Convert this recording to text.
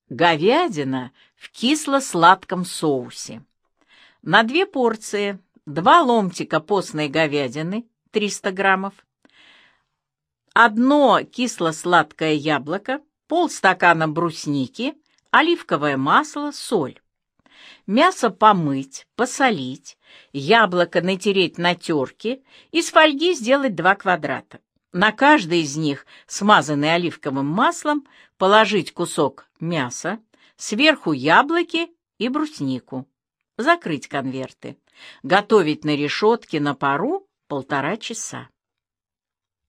Говядина в кисло-сладком соусе. На 2 порции 2 ломтика постной говядины 300 граммов, 1 кисло-сладкое яблоко, полстакана брусники, оливковое масло, соль. Мясо помыть, посолить, яблоко натереть на терке, из фольги сделать 2 квадрата. На каждый из них, смазанный оливковым маслом, положить кусок мяса, сверху яблоки и бруснику. Закрыть конверты. Готовить на решетке на пару 1,5 часа.